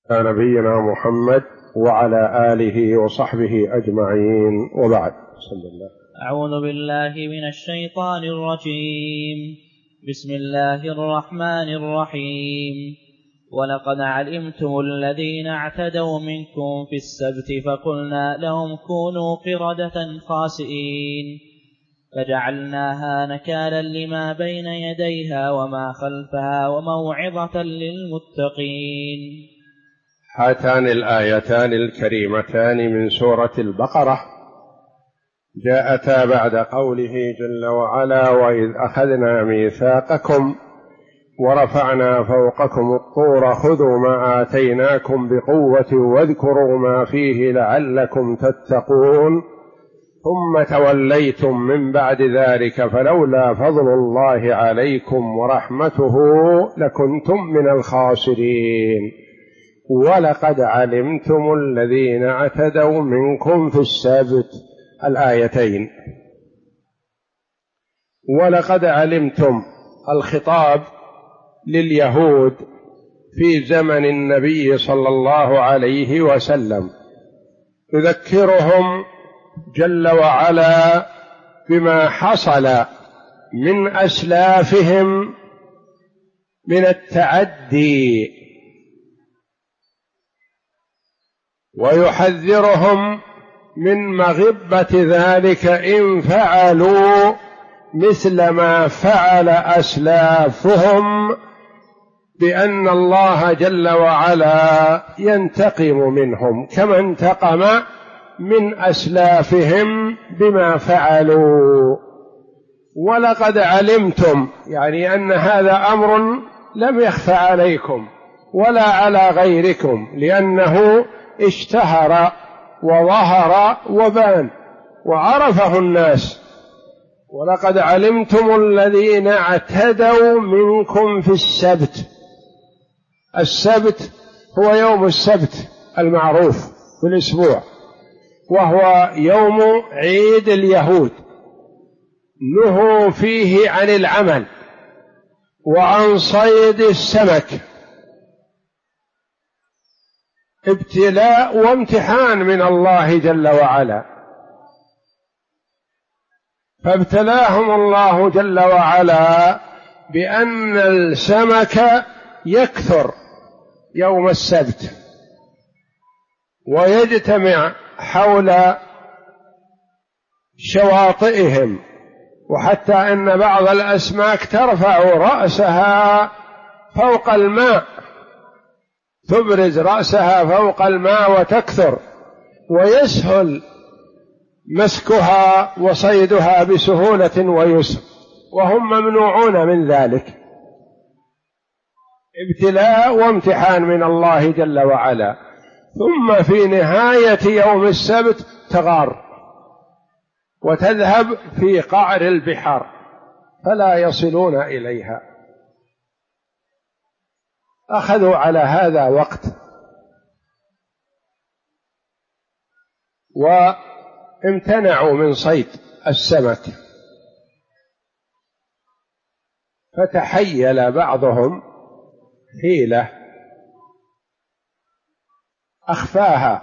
نبينا محمد وعلى آله وصحبه أجمعين، وبعد. بسم الله. أعوذ بالله من الشيطان الرجيم. بسم الله الرحمن الرحيم. ولقد علمتم الذين اعتدوا منكم في السبت فقلنا لهم كونوا قردة خاسئين فجعلناها نكالا لما بين يديها وما خلفها وموعظة للمتقين. هاتان الآيتان الكريمتان من سورة البقرة جاءتا بعد قوله جل وعلا: وإذ أخذنا ميثاقكم ورفعنا فوقكم الطور خذوا ما آتيناكم بقوة واذكروا ما فيه لعلكم تتقون ثم توليتم من بعد ذلك فلولا فضل الله عليكم ورحمته لكنتم من الخاسرين. ولقد علمتم الذين اعتدوا منكم في السبت، الآيتين. ولقد علمتم، الخطاب لليهود في زمن النبي صلى الله عليه وسلم، يذكرهم جل وعلا بما حصل من أسلافهم من التعدي، ويحذرهم من مغبة ذلك إن فعلوا مثل ما فعل أسلافهم، بأن الله جل وعلا ينتقم منهم كما انتقم من أسلافهم بما فعلوا. ولقد علمتم، يعني أن هذا أمر لم يخفى عليكم ولا على غيركم، لأنه اشتهر وظهر وبان وعرفه الناس. ولقد علمتم الذين اعتدوا منكم في السبت. السبت هو يوم السبت المعروف في الأسبوع، وهو يوم عيد اليهود، نهوا فيه عن العمل وعن صيد السمك، ابتلاء وامتحان من الله جل وعلا، فابتلاهم الله جل وعلا بأن السمك يكثر يوم السبت ويجتمع حول شواطئهم، وحتى أن بعض الأسماك ترفع رأسها فوق الماء، تبرز رأسها فوق الماء وتكثر، ويسهل مسكها وصيدها بسهولة ويسر، وهم ممنوعون من ذلك. ابتلاء وامتحان من الله جل وعلا. ثم في نهاية يوم السبت تغار وتذهب في قعر البحار فلا يصلون إليها. أخذوا على هذا وقت، وامتنعوا من صيد السمك، فتحيل بعضهم حيلة أخفاها،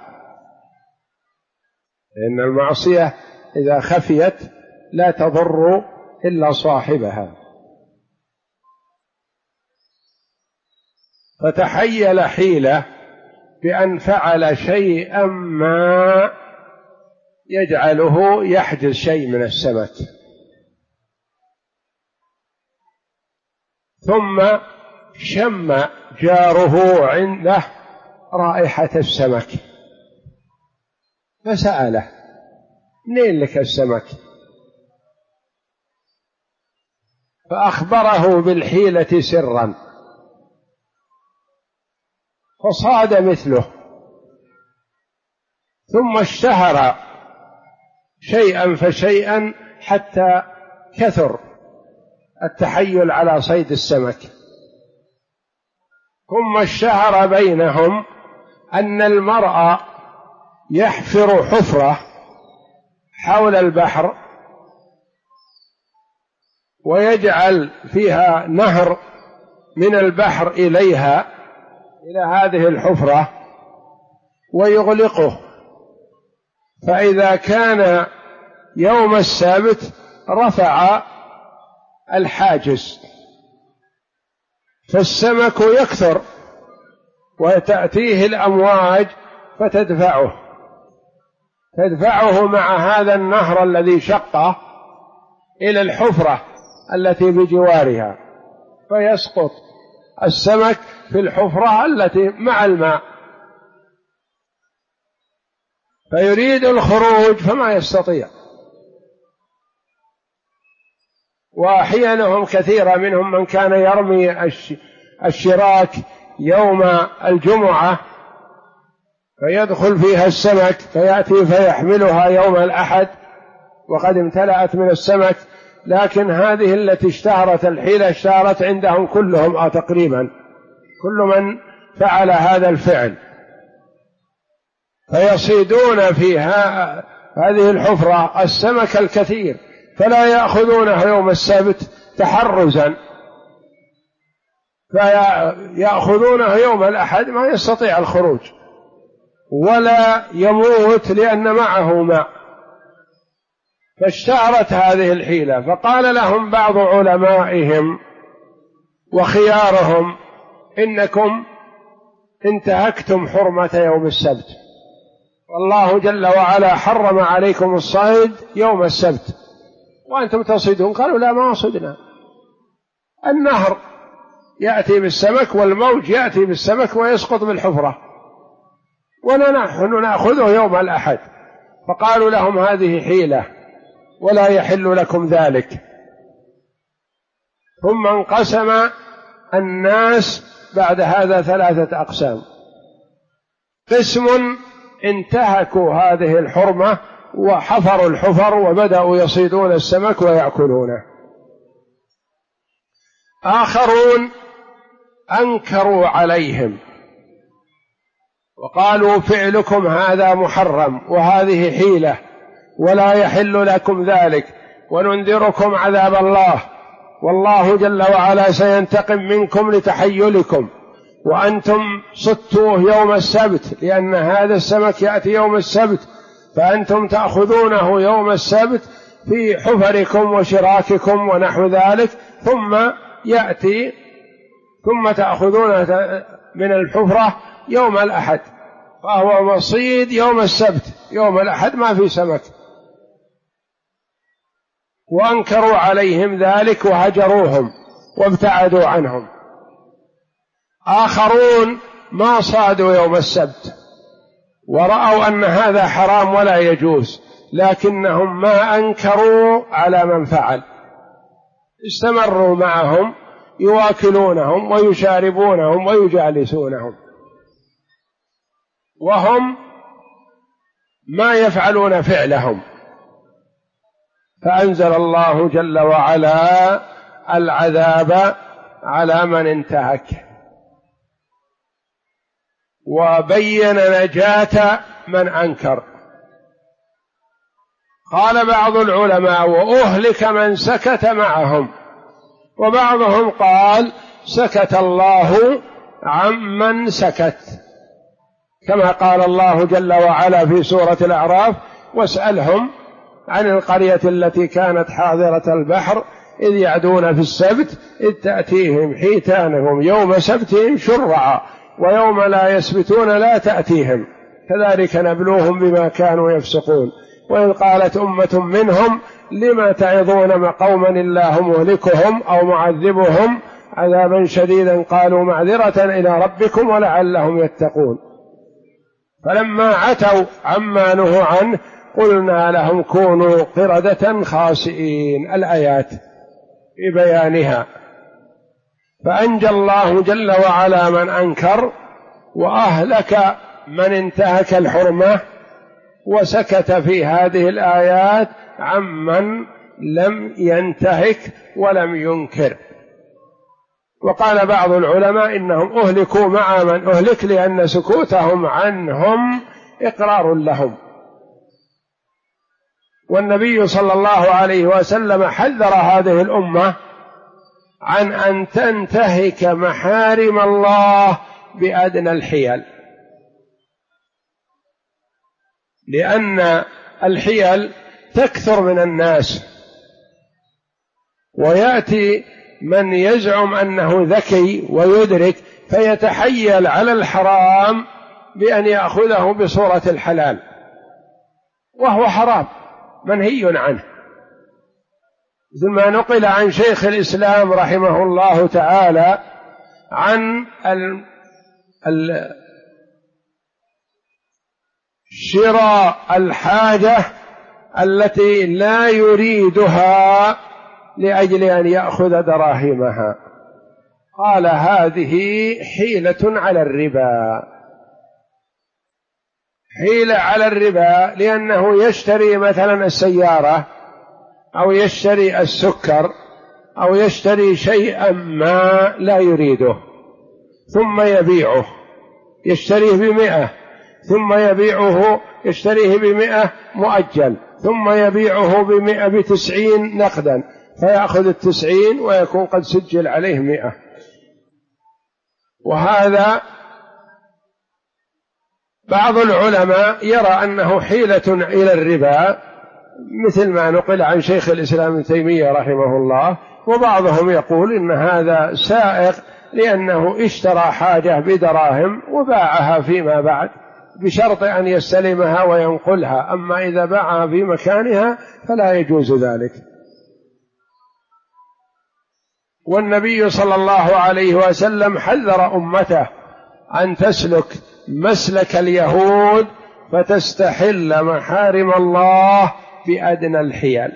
لأن المعصية إذا خفيت لا تضر إلا صاحبها. فتحيل حيلة بأن فعل شيئا ما يجعله يحجز شيء من السمك، ثم شم جاره عنده رائحة السمك فسأله: منين لك السمك؟ فأخبره بالحيلة سرا، فصاد مثله، ثم اشتهر شيئا فشيئا حتى كثر التحيل على صيد السمك. ثم اشتهر بينهم أن المرء يحفر حفرة حول البحر ويجعل فيها نهر من البحر إليها، إلى هذه الحفرة ويغلقه، فإذا كان يوم السبت رفع الحاجز، فالسمك يكثر وتأتيه الأمواج فتدفعه مع هذا النهر الذي شقه إلى الحفرة التي بجوارها، فيسقط السمك في الحفرة التي مع الماء، فيريد الخروج فما يستطيع. وأحيانهم كثيرة منهم من كان يرمي الشراك يوم الجمعة فيدخل فيها السمك، فيأتي فيحملها يوم الأحد وقد امتلأت من السمك، لكن هذه التي اشتهرت الحيلة اشتهرت عندهم كلهم تقريبا كل من فعل هذا الفعل، فيصيدون فيها هذه الحفرة السمك الكثير، فلا يأخذونه يوم السبت تحرزا، فيأخذونه يوم الأحد ما يستطيع الخروج ولا يموت لأن معه ماء. فاشتهرت هذه الحيلة، فقال لهم بعض علمائهم وخيارهم: إنكم انتهكتم حرمة يوم السبت، والله جل وعلا حرم عليكم الصيد يوم السبت وأنتم تصيدون. قالوا: لا، ما صدنا، النهر يأتي بالسمك والموج يأتي بالسمك ويسقط بالحفرة ونحن نأخذه يوم الأحد. فقالوا لهم: هذه حيلة ولا يحل لكم ذلك. ثم انقسم الناس بعد هذا 3 أقسام: قسم انتهكوا هذه الحرمة وحفروا الحفر وبدأوا يصيدون السمك ويأكلونه، آخرون أنكروا عليهم وقالوا: فعلكم هذا محرم وهذه حيلة ولا يحل لكم ذلك، وننذركم عذاب الله، والله جل وعلا سينتقم منكم لتحيلكم، وأنتم صدتوه يوم السبت لأن هذا السمك يأتي يوم السبت، فأنتم تأخذونه يوم السبت في حفركم وشراككم ونحو ذلك، ثم تأخذونه من الحفرة يوم الأحد، فهو مصيد يوم السبت، يوم الأحد ما في سمك. وأنكروا عليهم ذلك وهجروهم وابتعدوا عنهم. آخرون ما صادوا يوم السبت ورأوا أن هذا حرام ولا يجوز، لكنهم ما أنكروا على من فعل، استمروا معهم يواكلونهم ويشاربونهم ويجالسونهم، وهم ما يفعلون فعلهم. فأنزل الله جل وعلا العذاب على من انتهك، وبين نجاة من أنكر. قال بعض العلماء: وأهلك من سكت معهم، وبعضهم قال: سكت الله عمن سكت، كما قال الله جل وعلا في سورة الأعراف: واسألهم عن القرية التي كانت حاضرة البحر إذ يعدون في السبت إذ تأتيهم حيتانهم يوم سبتهم شرعا ويوم لا يسبتون لا تأتيهم كذلك نبلوهم بما كانوا يفسقون. وإذ قالت أمة منهم لما تعظون قوما الله مهلكهم أو معذبهم عذابا شديدا قالوا معذرة إلى ربكم ولعلهم يتقون. فلما عتوا عما نهوا عنه قلنا لهم كونوا قردة خاسئين، الآيات في بيانها. فأنجى الله جل وعلا من أنكر، وأهلك من انتهك الحرمة، وسكت في هذه الآيات عمن لم ينتهك ولم ينكر. وقال بعض العلماء إنهم أهلكوا مع من أهلك لأن سكوتهم عنهم إقرار لهم. والنبي صلى الله عليه وسلم حذر هذه الأمة عن أن تنتهك محارم الله بأدنى الحيل، لأن الحيل تكثر من الناس، ويأتي من يزعم أنه ذكي ويدرك فيتحيل على الحرام بأن يأخذه بصورة الحلال، وهو حرام منهي عنه، مثل ما نقل عن شيخ الإسلام رحمه الله تعالى عن شراء الحاجة التي لا يريدها لأجل أن يأخذ دراهمها، قال هذه حيلة على الربا، حيلة على الربا، لأنه يشتري مثلا السيارة أو يشتري السكر أو يشتري شيئا ما لا يريده ثم يبيعه، يشتريه ب100 ثم يبيعه، يشتريه ب100 مؤجل ثم يبيعه ب90 نقدا، فيأخذ 90 ويكون قد سجل عليه 100. وهذا بعض العلماء يرى أنه حيلة إلى الربا، مثل ما نقل عن شيخ الإسلام ابن تيمية رحمه الله، وبعضهم يقول إن هذا سائغ لأنه اشترى حاجة بدراهم وباعها فيما بعد بشرط أن يستلمها وينقلها، أما إذا باعها في مكانها فلا يجوز ذلك. والنبي صلى الله عليه وسلم حذر أمته أن تسلك مسلك اليهود فتستحل محارم الله بأدنى الحيل.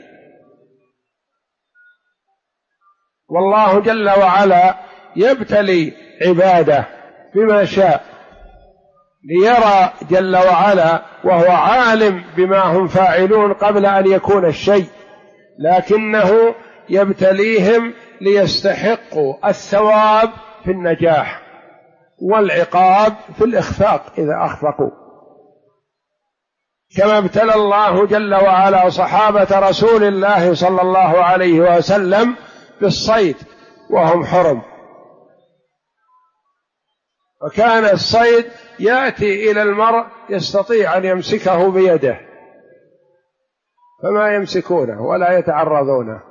والله جل وعلا يبتلي عباده بما شاء ليرى جل وعلا، وهو عالم بما هم فاعلون قبل أن يكون الشيء، لكنه يبتليهم ليستحقوا الثواب في النجاح والعقاب في الإخفاق إذا أخفقوا، كما ابتلى الله جل وعلا صحابة رسول الله صلى الله عليه وسلم بالصيد وهم حرم، وكان الصيد يأتي إلى المرء يستطيع أن يمسكه بيده فما يمسكونه ولا يتعرضونه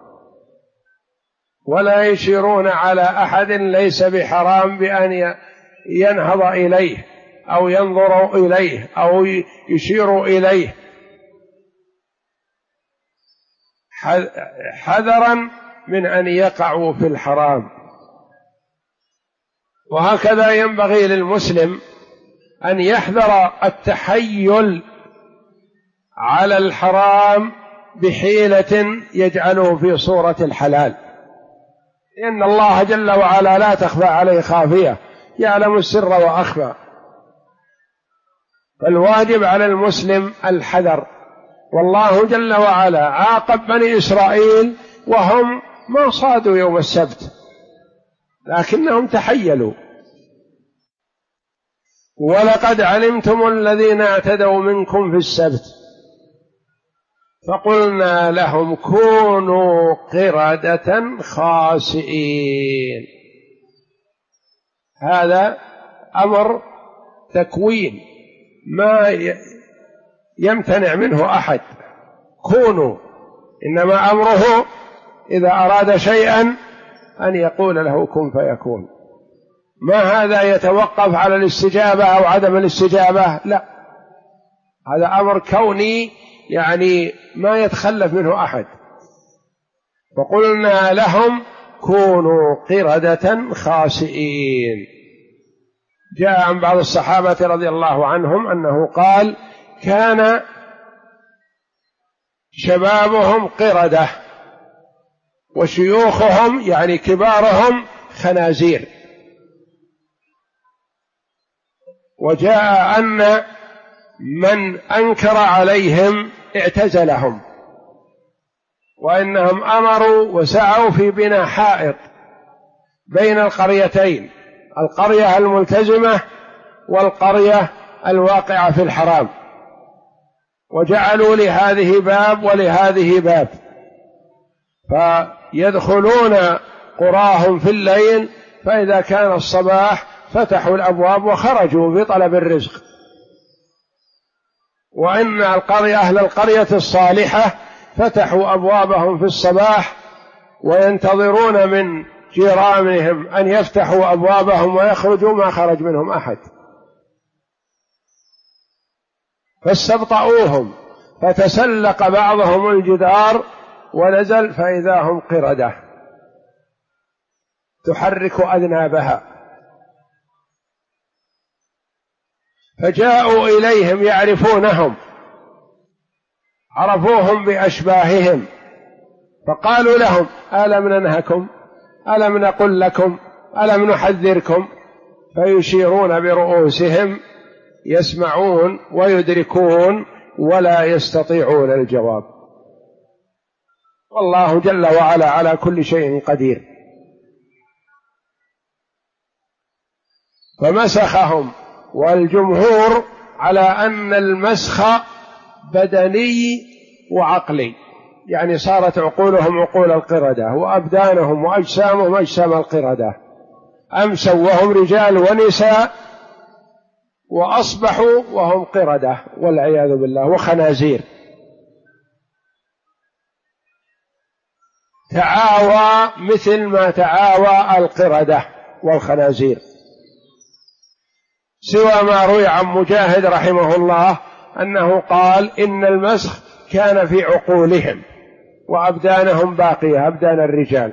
ولا يشيرون على أحد ليس بحرام بأن ينهض إليه أو ينظر إليه أو يشير إليه، حذرا من أن يقعوا في الحرام. وهكذا ينبغي للمسلم أن يحذر التحيل على الحرام بحيلة يجعله في صورة الحلال، لأن الله جل وعلا لا تخفى عليه خافية، يعلم السر وأخفى، فالواجب على المسلم الحذر. والله جل وعلا عاقب بني إسرائيل وهم ما صادوا يوم السبت لكنهم تحيلوا، ولقد علمتم الذين اعتدوا منكم في السبت فقلنا لهم كونوا قردة خاسئين. هذا أمر تكوين ما يمتنع منه أحد، كونوا، إنما أمره إذا أراد شيئا أن يقول له كن فيكون، ما هذا يتوقف على الاستجابة أو عدم الاستجابة، لا، هذا أمر كوني يعني ما يتخلف منه أحد. وقلنا لهم كونوا قردة خاسئين. جاء عن بعض الصحابة رضي الله عنهم أنه قال كان شبابهم قردة وشيوخهم يعني كبارهم خنازير. وجاء أن من أنكر عليهم اعتزلهم، وإنهم أمروا وسعوا في بناء حائط بين القريتين، القرية الملتزمة والقرية الواقعة في الحرام، وجعلوا لهذه باب ولهذه باب، فيدخلون قراهم في الليل، فإذا كان الصباح فتحوا الأبواب وخرجوا بطلب الرزق. وإن أهل القرية الصالحة فتحوا أبوابهم في الصباح وينتظرون من جيرانهم أن يفتحوا أبوابهم ويخرجوا، ما خرج منهم أحد، فاستبطؤوهم، فتسلق بعضهم الجدار ونزل فإذا هم قردة تحرك أذنابها، فجاءوا إليهم يعرفونهم، عرفوهم بأشباههم، فقالوا لهم: ألم ننهكم؟ ألم نقل لكم؟ ألم نحذركم؟ فيشيرون برؤوسهم، يسمعون ويدركون ولا يستطيعون الجواب. والله جل وعلا على كل شيء قدير. فمسخهم، والجمهور على أن المسخ بدني وعقلي، يعني صارت عقولهم عقول القردة وأبدانهم وأجسامهم أجسام القردة، أمسوا وهم رجال ونساء وأصبحوا وهم قردة والعياذ بالله وخنازير. تعاوى مثل ما تعاوى القردة والخنازير، سوى ما روي عن مجاهد رحمه الله أنه قال: إن المسخ كان في عقولهم وأبدانهم باقية، أبدان الرجال.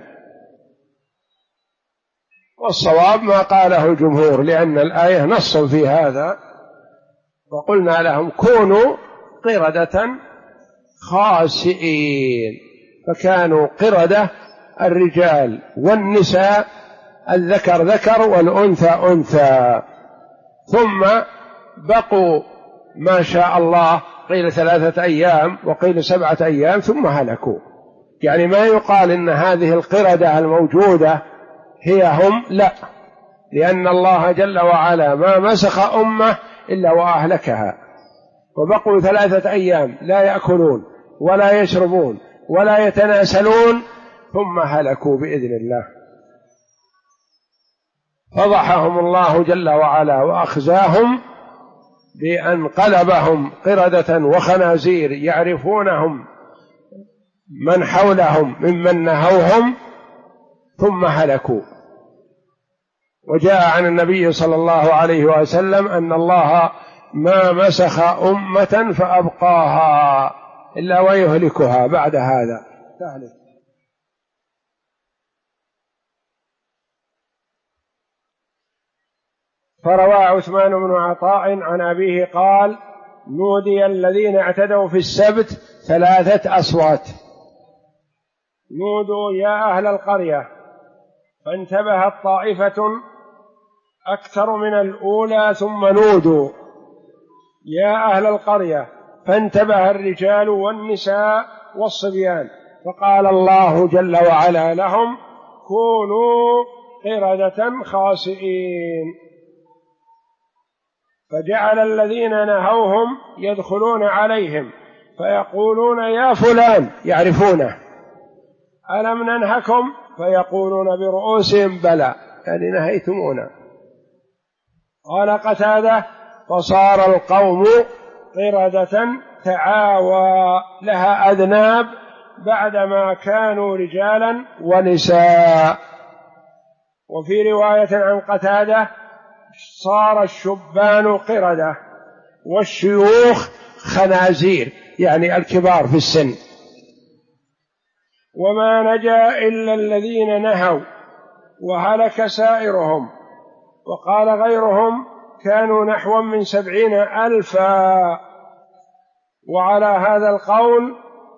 والصواب ما قاله الجمهور، لأن الآية نص في هذا، وقلنا لهم: كونوا قردة خاسئين، فكانوا قردة الرجال والنساء، الذكر ذكر والأنثى أنثى، ثم بقوا ما شاء الله، قيل 3 أيام وقيل 7 أيام ثم هلكوا. يعني ما يقال إن هذه القردة الموجودة هي هم، لا، لأن الله جل وعلا ما مسخ أمة إلا وأهلكها، وبقوا 3 أيام لا يأكلون ولا يشربون ولا يتناسلون ثم هلكوا بإذن الله. فضحهم الله جل وعلا وأخزاهم بأن قلبهم قردة وخنازير، يعرفونهم من حولهم ممن نهوهم ثم هلكوا. وجاء عن النبي صلى الله عليه وسلم أن الله ما مسخ أمة فأبقاها إلا ويهلكها بعد هذا تهلك. فروى عثمان بن عطاء عن أبيه قال: نودي الذين اعتدوا في السبت 3 أصوات: نودوا يا أهل القرية، فانتبهت طائفة أكثر من الأولى، ثم نودوا يا أهل القرية، فانتبه الرجال والنساء والصبيان، فقال الله جل وعلا لهم: كونوا قردة خاسئين. فجعل الذين نهوهم يدخلون عليهم فيقولون: يا فلان، يعرفونه، ألم ننهكم؟ فيقولون برؤوسهم: بلى، يعني نهيتمونا. قال قتادة: فصار القوم قردة تعاوى لها أذناب بعدما كانوا رجالا ونساء. وفي رواية عن قتادة: صار الشبان قردة والشيوخ خنازير، يعني الكبار في السن. وما نجا إلا الذين نهوا وهلك سائرهم. وقال غيرهم: كانوا نحو من 70,000. وعلى هذا القول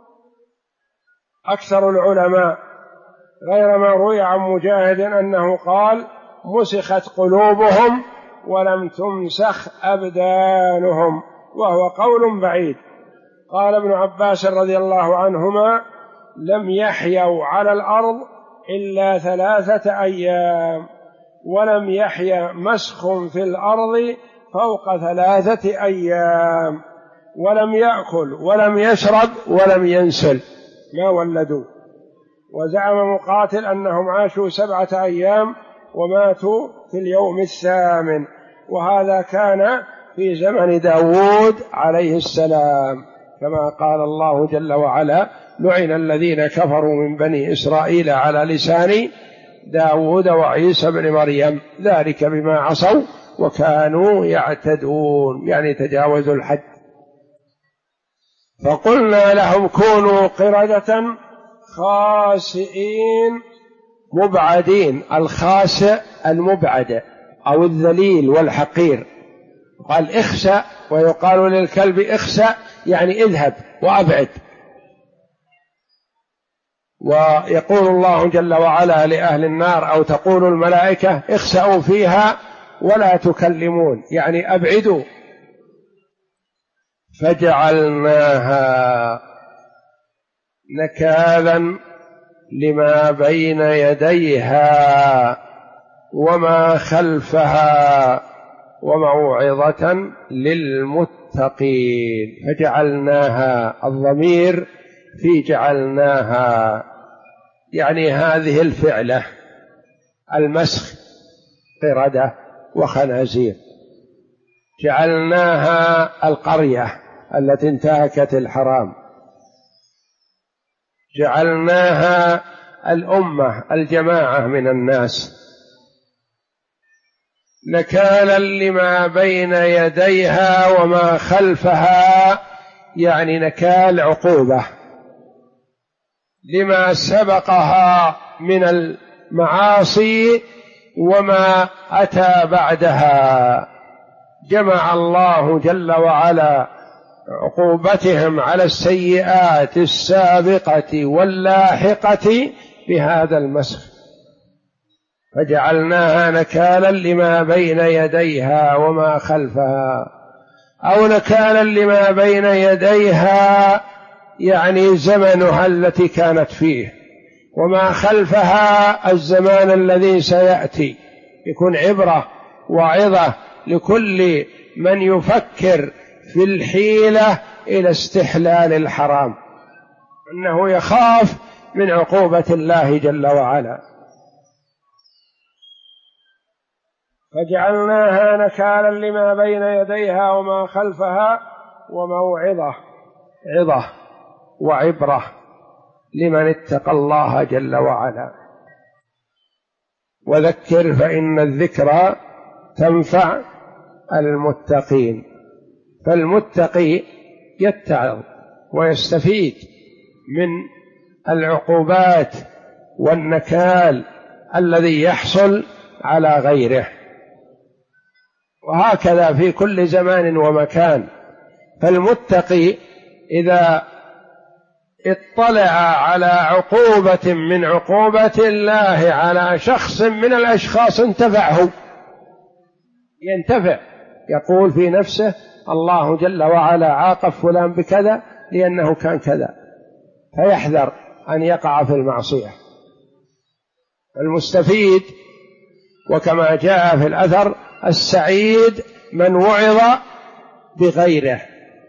أكثر العلماء، غير ما روي عن مجاهد أنه قال: مسخت قلوبهم ولم تمسخ أبدانهم، وهو قول بعيد. قال ابن عباس رضي الله عنهما: لم يحيوا على الأرض إلا 3 أيام، ولم يحيا مسخ في الأرض فوق 3 أيام، ولم يأكل ولم يشرب ولم ينسل، ما ولدوا. وزعم مقاتل أنهم عاشوا 7 أيام وماتوا في اليوم الثامن، وهذا كان في زمن داود عليه السلام، كما قال الله جل وعلا: لعن الذين كفروا من بني إسرائيل على لسان داود وعيسى بن مريم ذلك بما عصوا وكانوا يعتدون، يعني تجاوزوا الحد. فقلنا لهم كونوا قردة خاسئين مبعدين. الخاسئ المبعد أو الذليل والحقير، قال اخسأ، ويقال للكلب اخسأ يعني اذهب وأبعد. ويقول الله جل وعلا لأهل النار، أو تقول الملائكة: اخسأوا فيها ولا تكلمون، يعني أبعدوا. فجعلناها نكالا لما بين يديها وما خلفها وموعظة للمتقين. فجعلناها، الضمير في جعلناها، يعني هذه الفعلة المسخ، قردة وخنازير. جعلناها القرية التي انتهكت الحرام، جعلناها الأمة الجماعة من الناس، نكالا لما بين يديها وما خلفها، يعني نكال عقوبة لما سبقها من المعاصي وما أتى بعدها. جمع الله جل وعلا عقوبتهم على السيئات السابقة واللاحقة بهذا المسخ. فجعلناها نكالا لما بين يديها وما خلفها، أو نكالا لما بين يديها يعني زمنها التي كانت فيه، وما خلفها الزمان الذي سيأتي، يكون عبرة وعظة لكل من يفكر في الحيلة إلى استحلال الحرام، أنه يخاف من عقوبة الله جل وعلا. فجعلناها نكالا لما بين يديها وما خلفها وموعظة، عظة وعبرة لمن اتقى الله جل وعلا. وذكر فإن الذكرى تنفع المتقين. فالمتقي يتعظ ويستفيد من العقوبات والنكال الذي يحصل على غيره، وهكذا في كل زمان ومكان. فالمتقي إذا اطلع على عقوبة من عقوبة الله على شخص من الأشخاص انتفعه، ينتفع، يقول في نفسه: الله جل وعلا عاقب فلان بكذا لأنه كان كذا، فيحذر أن يقع في المعصية. المستفيد، وكما جاء في الأثر: السعيد من وعظ بغيره،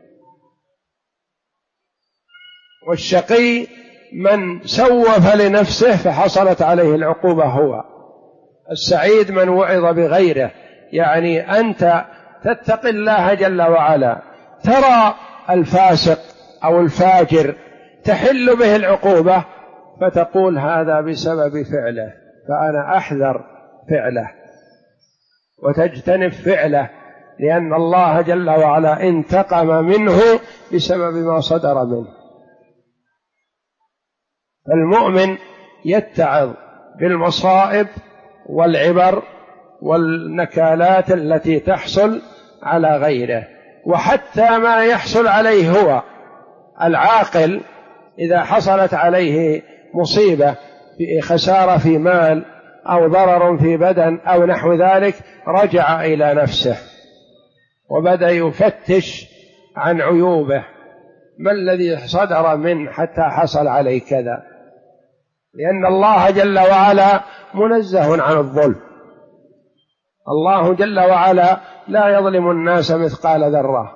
والشقي من سوف لنفسه فحصلت عليه العقوبة هو. السعيد من وعظ بغيره، يعني أنت تتقي الله جل وعلا، ترى الفاسق أو الفاجر تحل به العقوبة فتقول: هذا بسبب فعله، فأنا أحذر فعله وتجتنب فعله، لأن الله جل وعلا انتقم منه بسبب ما صدر منه. فالمؤمن يتعظ بالمصائب والعبر والنكالات التي تحصل على غيره، وحتى ما يحصل عليه هو. العاقل إذا حصلت عليه مصيبة، في خسارة في مال أو ضرر في بدن أو نحو ذلك، رجع إلى نفسه وبدأ يفتش عن عيوبه، ما الذي صدر منه حتى حصل عليه كذا، لأن الله جل وعلا منزه عن الظلم. الله جل وعلا لا يظلم الناس مثقال ذرة،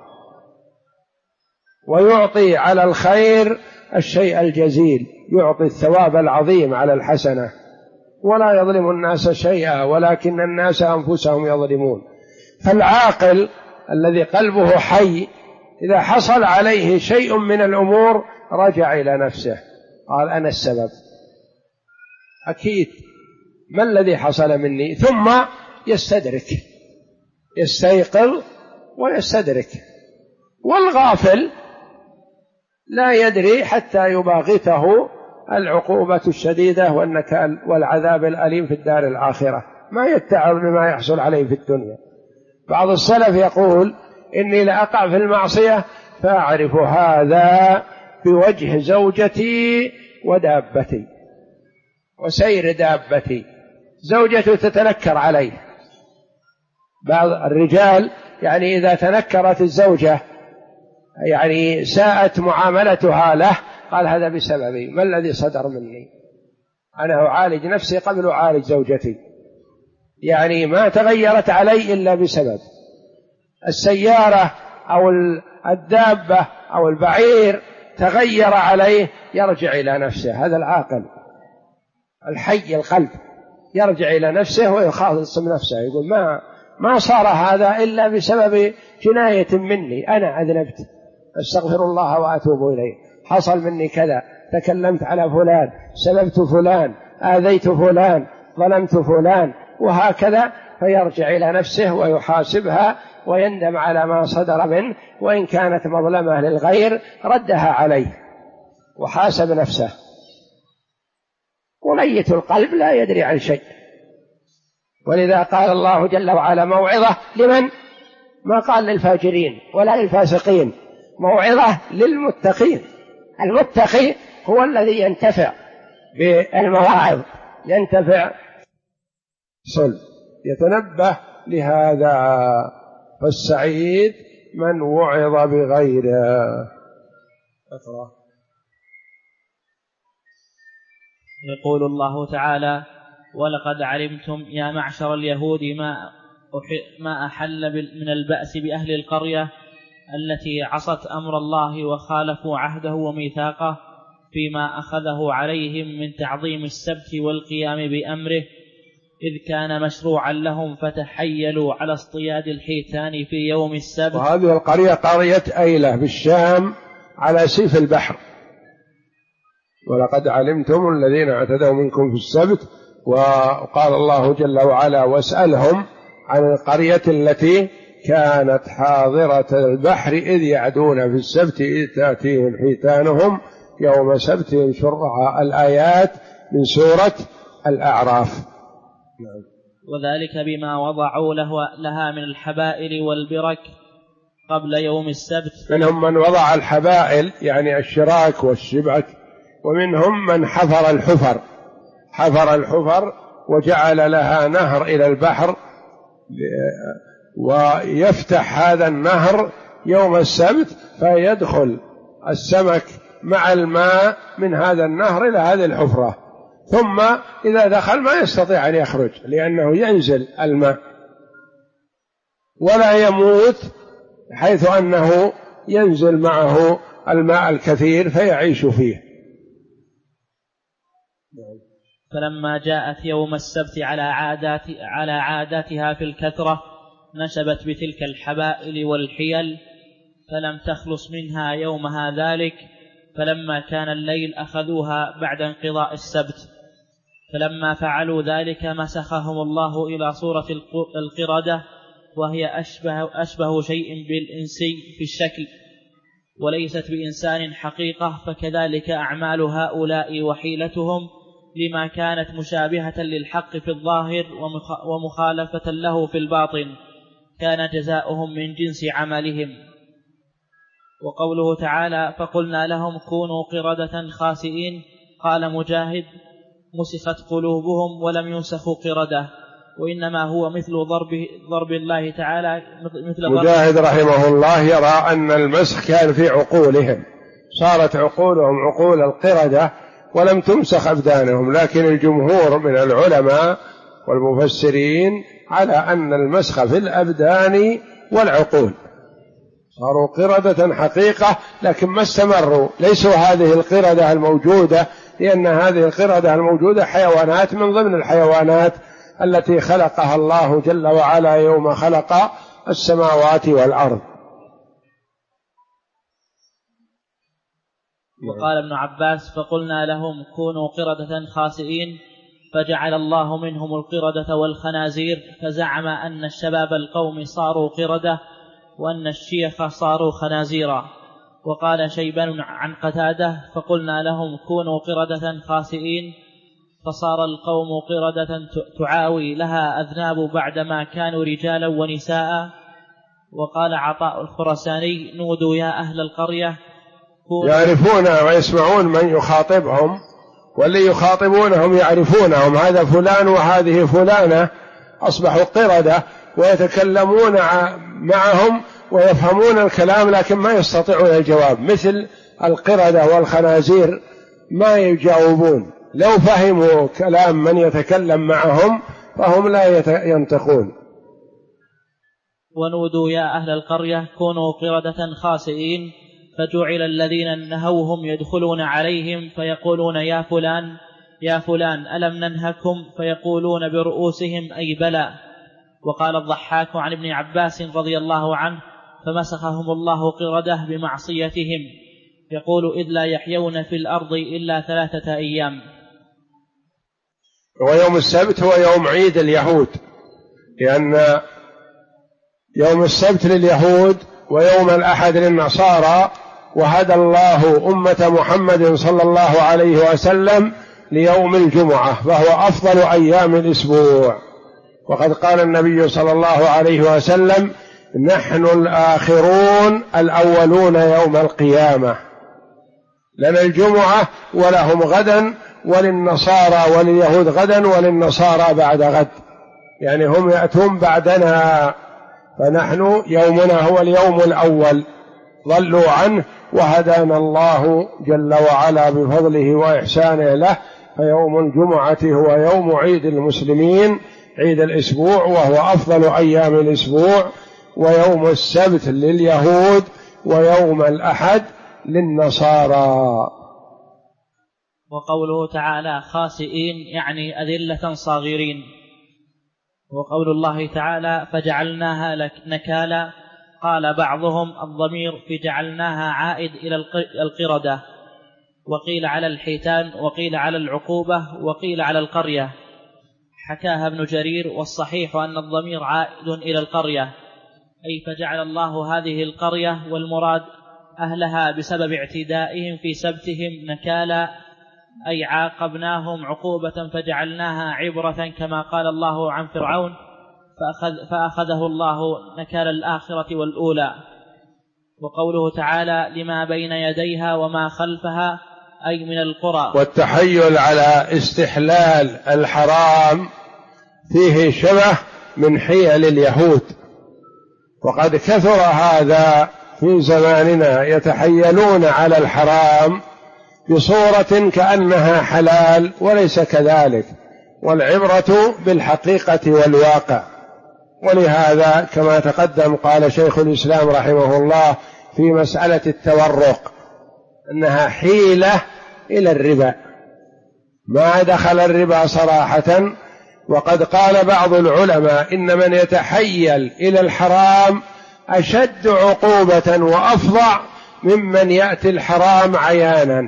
ويعطي على الخير الشيء الجزيل، يعطي الثواب العظيم على الحسنة، ولا يظلم الناس شيئا ولكن الناس أنفسهم يظلمون. فالعاقل الذي قلبه حي إذا حصل عليه شيء من الأمور رجع إلى نفسه، قال أنا السبب، أكيد ما الذي حصل مني، ثم يستدرك، يستيقظ ويستدرك. والغافل لا يدري حتى يباغته العقوبة الشديدة والنكال والعذاب الأليم في الدار الآخرة، ما يتعظ بما يحصل عليه في الدنيا. بعض السلف يقول إني لأقع في المعصية فأعرف هذا بوجه زوجتي ودابتي وسير دابتي. زوجته تتنكر عليه، بعض الرجال يعني إذا تنكرت الزوجة يعني ساءت معاملتها له قال هذا بسببي، ما الذي صدر مني، أنا أعالج نفسي قبل أعالج زوجتي، يعني ما تغيرت علي إلا بسبب. السيارة أو الدابة أو البعير تغير عليه يرجع إلى نفسه، هذا العاقل الحي القلب يرجع إلى نفسه ويخاصم نفسه، يقول ما صار هذا إلا بسبب جناية مني، أنا أذنبت أستغفر الله وأتوب إليه، حصل مني كذا، تكلمت على فلان، سببت فلان، آذيت فلان، ظلمت فلان، وهكذا. فيرجع إلى نفسه ويحاسبها ويندم على ما صدر منه، وإن كانت مظلمة للغير ردها عليه وحاسب نفسه. وميت القلب لا يدري عن شيء، ولذا قال الله جل وعلا موعظة لمن؟ ما قال للفاجرين ولا للفاسقين، موعظة للمتقين. المتقي هو الذي ينتفع بالمواعظ، ينتفع يتنبه لهذا. فالسعيد من وعظ بغيره. يقول الله تعالى: ولقد علمتم يا معشر اليهود ما أحل من البأس بأهل القرية التي عصت أمر الله وخالفوا عهده وميثاقه فيما أخذه عليهم من تعظيم السبت والقيام بأمره، إذ كان مشروعا لهم فتحيلوا على اصطياد الحيتان في يوم السبت. وهذه القرية قرية أيلة بالشام على سيف البحر. ولقد علمتم الذين اعتدوا منكم في السبت، وقال الله جل وعلا: واسألهم عن القرية التي كانت حاضرة البحر إذ يعدون في السبت إذ تأتيهم حيتانهم يوم سبتهم شرعا. الآيات من سورة الأعراف. وذلك بما وضعوا لها من الحبائل والبرك قبل يوم السبت. منهم من وضع الحبائل يعني الشراك والشبك، ومنهم من حفر الحفر وجعل لها نهر إلى البحر، ويفتح هذا النهر يوم السبت فيدخل السمك مع الماء من هذا النهر إلى هذه الحفرة، ثم إذا دخل ما يستطيع أن يخرج لأنه ينزل الماء ولا يموت، حيث أنه ينزل معه الماء الكثير فيعيش فيه. فلما جاءت يوم السبت على عاداتها في الكثرة نشبت بتلك الحبائل والحيل، فلم تخلص منها يومها ذلك. فلما كان الليل أخذوها بعد انقضاء السبت، فلما فعلوا ذلك مسخهم الله إلى صورة القردة، وهي أشبه شيء بالإنسي في الشكل وليست بإنسان حقيقة، فكذلك أعمال هؤلاء وحيلتهم لما كانت مشابهة للحق في الظاهر ومخالفة له في الباطن كان جزاؤهم من جنس عملهم. وقوله تعالى: فقلنا لهم كونوا قردة خاسئين، قال مجاهد: مسخت قلوبهم ولم ينسخوا قردة، وإنما هو مثل ضرب الله تعالى مثل مجاهد رحمه الله يرى أن المسخ كان في عقولهم، صارت عقولهم عقول القردة ولم تمسخ أبدانهم، لكن الجمهور من العلماء والمفسرين على أن المسخ في الأبدان والعقول، صاروا قردة حقيقة، لكن ما استمروا، ليسوا هذه القردة الموجودة، لأن هذه القردة الموجودة حيوانات من ضمن الحيوانات التي خلقها الله جل وعلا يوم خلق السماوات والأرض. وقال ابن عباس: فقلنا لهم كونوا قردة خاسئين، فجعل الله منهم القردة والخنازير، فزعم أن الشباب القوم صاروا قردة وأن الشيخ صاروا خنازيرا. وقال شيبان عن قتادة: فقلنا لهم كونوا قردة خاسئين، فصار القوم قردة تعاوي لها أذناب بعدما كانوا رجالا ونساء. وقال عطاء الخرساني: نودوا يا أهل القرية، يعرفون ويسمعون من يخاطبهم، واللي يخاطبونهم يعرفونهم، هذا فلان وهذه فلانة، أصبحوا قردة ويتكلمون معهم ويفهمون الكلام لكن ما يستطيعون الجواب، مثل القردة والخنازير ما يجاوبون، لو فهموا كلام من يتكلم معهم فهم لا ينطقون. ونودوا يا أهل القرية كونوا قردة خاسئين، فجعل الذين نهوهم يدخلون عليهم فيقولون يا فلان يا فلان ألم ننهكم، فيقولون برؤوسهم أي بلى. وقال الضحاك عن ابن عباس رضي الله عنه: فمسخهم الله قردة بمعصيتهم، يقول: إذ لا يحيون في الأرض إلا 3 أيام. ويوم السبت هو يوم عيد اليهود، لأن يوم السبت لليهود ويوم الأحد للنصارى، وهدى الله أمة محمد صلى الله عليه وسلم ليوم الجمعة، فهو أفضل أيام الأسبوع. وقد قال النبي صلى الله عليه وسلم: نحن الآخرون الأولون يوم القيامة، لنا الجمعة ولهم غدا، وللنصارى ولليهود غدا، وللنصارى بعد غد، يعني هم يأتون بعدنا، فنحن يومنا هو اليوم الأول، ضلوا عنه وهدانا الله جل وعلا بفضله وإحسانه له، فيوم الجمعة هو يوم عيد المسلمين، عيد الأسبوع، وهو أفضل أيام الأسبوع، ويوم السبت لليهود ويوم الأحد للنصارى. وقوله تعالى خاسئين يعني أذلة صاغرين. وقول الله تعالى فجعلناها نكالا، قال بعضهم الضمير في جعلناها عائد إلى القردة، وقيل على الحيتان، وقيل على العقوبة، وقيل على القرية، حكاها ابن جرير، والصحيح أن الضمير عائد إلى القرية، أي فجعل الله هذه القرية والمراد أهلها بسبب اعتدائهم في سبتهم نكالا، أي عاقبناهم عقوبة فجعلناها عبرة، كما قال الله عن فرعون فأخذه الله نكال الآخرة والأولى. وقوله تعالى لما بين يديها وما خلفها، أي من القرى. والتحيل على استحلال الحرام فيه شبه من حيل اليهود، وقد كثر هذا في زماننا، يتحيلون على الحرام بصورة كأنها حلال وليس كذلك، والعبرة بالحقيقة والواقع. ولهذا كما تقدم قال شيخ الإسلام رحمه الله في مسألة التورق أنها حيلة إلى الربا، ما دخل الربا صراحة. وقد قال بعض العلماء إن من يتحيل إلى الحرام أشد عقوبة وأفظع ممن يأتي الحرام عيانا،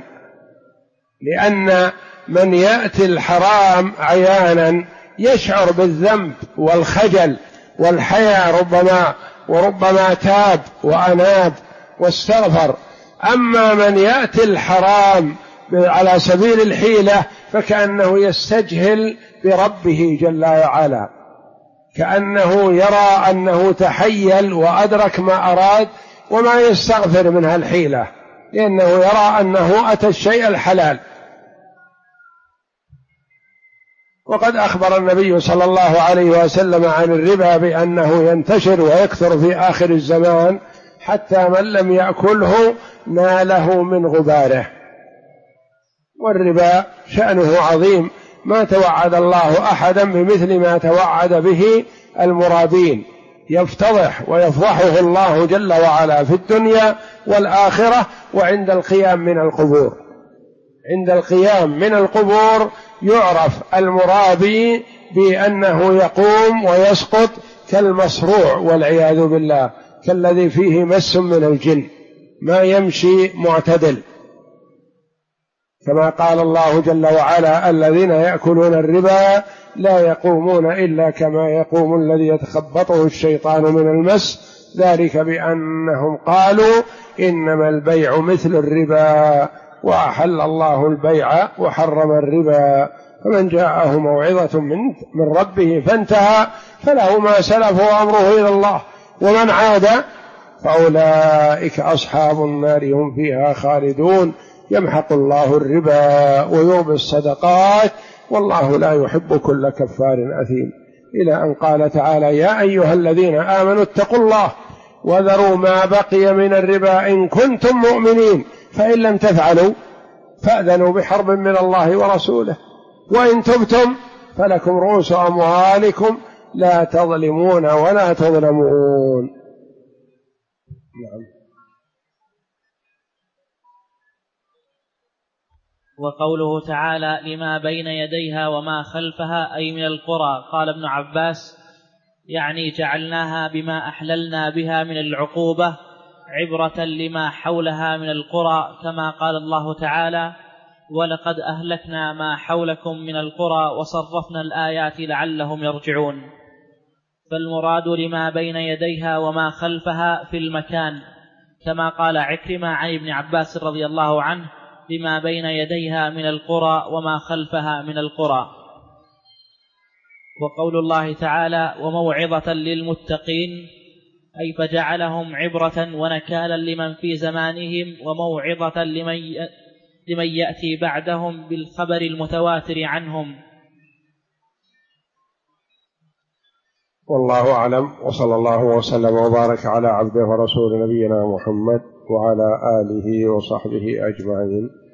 لأن من يأتي الحرام عيانا يشعر بالذنب والخجل والحياء وربما تاب وأناب واستغفر. أما من يأتي الحرام على سبيل الحيلة فكأنه يستجهل بربه جل وعلا، كأنه يرى أنه تحيل وأدرك ما أراد وما يستغفر من هالحيلة، لأنه يرى أنه أتى الشيء الحلال. وقد أخبر النبي صلى الله عليه وسلم عن الربا بأنه ينتشر ويكثر في آخر الزمان، حتى من لم يأكله ناله من غباره. والربا شأنه عظيم، ما توعد الله أحدا بمثل ما توعد به المرابين، يفتضح ويفضحه الله جل وعلا في الدنيا والآخرة وعند القيام من القبور. عند القيام من القبور يعرف المرابي بأنه يقوم ويسقط كالمصروع والعياذ بالله، كالذي فيه مس من الجن، ما يمشي معتدل، كما قال الله جل وعلا: الذين يأكلون الربا لا يقومون إلا كما يقوم الذي يتخبطه الشيطان من المس، ذلك بأنهم قالوا إنما البيع مثل الربا وأحل الله البيع وحرم الربا، فمن جاءه موعظة من ربه فانتهى فله ما سلف وأمره إلى الله، ومن عاد فأولئك أصحاب النار هم فيها خالدون، يمحق الله الربا ويربي الصدقات والله لا يحب كل كفار أثيم، إلى أن قال تعالى: يا أيها الذين آمنوا اتقوا الله وذروا ما بقي من الربا إن كنتم مؤمنين، فإن لم تفعلوا فأذنوا بحرب من الله ورسوله، وإن تبتم فلكم رؤوس أموالكم لا تظلمون ولا تظلمون. نعم. وقوله تعالى: لما بين يديها وما خلفها أي من القرى. قال ابن عباس: يعني جعلناها بما أحللنا بها من العقوبة عبرة لما حولها من القرى، كما قال الله تعالى: ولقد أهلكنا ما حولكم من القرى وصرفنا الآيات لعلهم يرجعون. فالمراد لما بين يديها وما خلفها في المكان، كما قال عكرمة عن ابن عباس رضي الله عنه: لما بين يديها من القرى وما خلفها من القرى. وقول الله تعالى: وموعظة للمتقين، أي فجعلهم عبرة ونكالا لمن في زمانهم وموعظة لمن يأتي بعدهم بالخبر المتواتر عنهم. والله أعلم، وصلى الله وسلم وبارك على عبده ورسول نبينا محمد وعلى آله وصحبه أجمعين.